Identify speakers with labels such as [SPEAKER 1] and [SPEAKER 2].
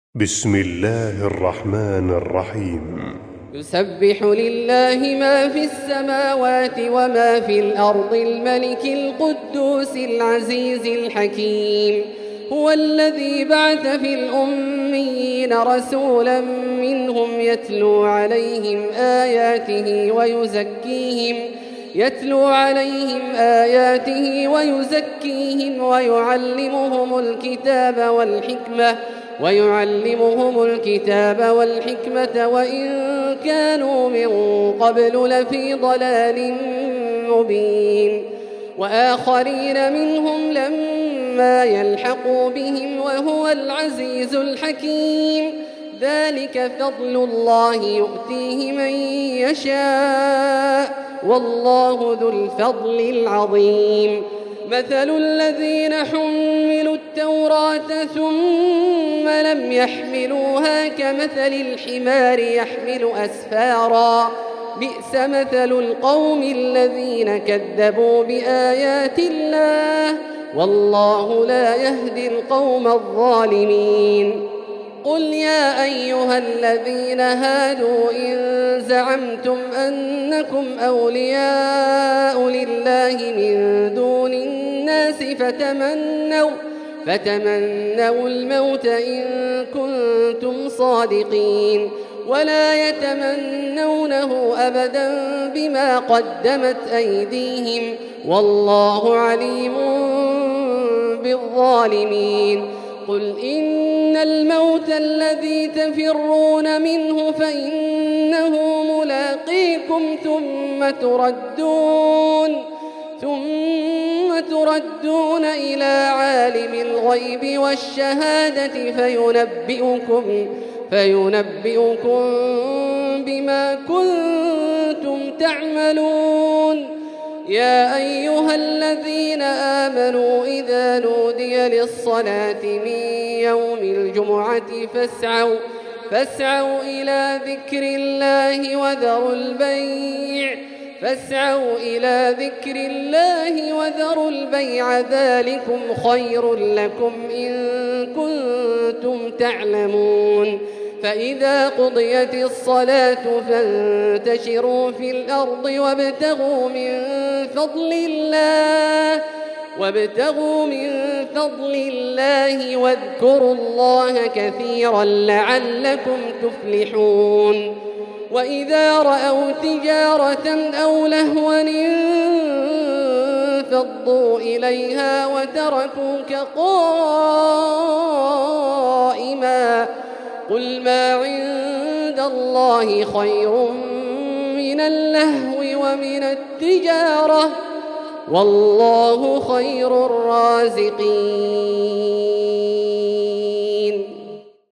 [SPEAKER 1] بسم الله الرحمن الرحيم.
[SPEAKER 2] يسبح لله ما في السماوات وما في الأرض الملك القدوس العزيز الحكيم. هو الذي بعث في الأميين رسولا منهم يتلو عليهم آياته ويزكيهم ويعلمهم الكتاب والحكمة وإن كانوا من قبل لفي ضلال مبين. وآخرين منهم لما يلحقوا بهم وهو العزيز الحكيم. ذلك فضل الله يؤتيه من يشاء والله ذو الفضل العظيم. مثل الذين حملوا التوراة ثم لم يحملوها كمثل الحمار يحمل أسفارا. بئس مثل القوم الذين كذبوا بآيات الله والله لا يهدي القوم الظالمين. قل يا أيها الذين هادوا إن زعمتم أنكم أولياء لله من دون الناس فتمنوا الموت إن كنتم صادقين ولا يتمنونه أبدا بما قدمت أيديهم والله عليم بالظالمين. قل إن الموت الذي تفرون منه فإنه ملاقيكم ثم تردون إلى عالم الغيب والشهادة فينبئكم بما كنتم تعملون. يا أيها الذين آمنوا إذا نودي للصلاة من يوم الجمعة فاسعوا إلى ذكر الله وذروا البيع ذلكم خير لكم إن كنتم تعلمون. فإذا قضيت الصلاة فانتشروا في الأرض وابتغوا من فضل الله واذكروا الله كثيرا لعلكم تفلحون. وإذا رأوا تجارة أو لهوا انفضوا إليها وتركوك قائما. قل ما عند الله خير من اللهو ومن التجارة والله خير الرازقين.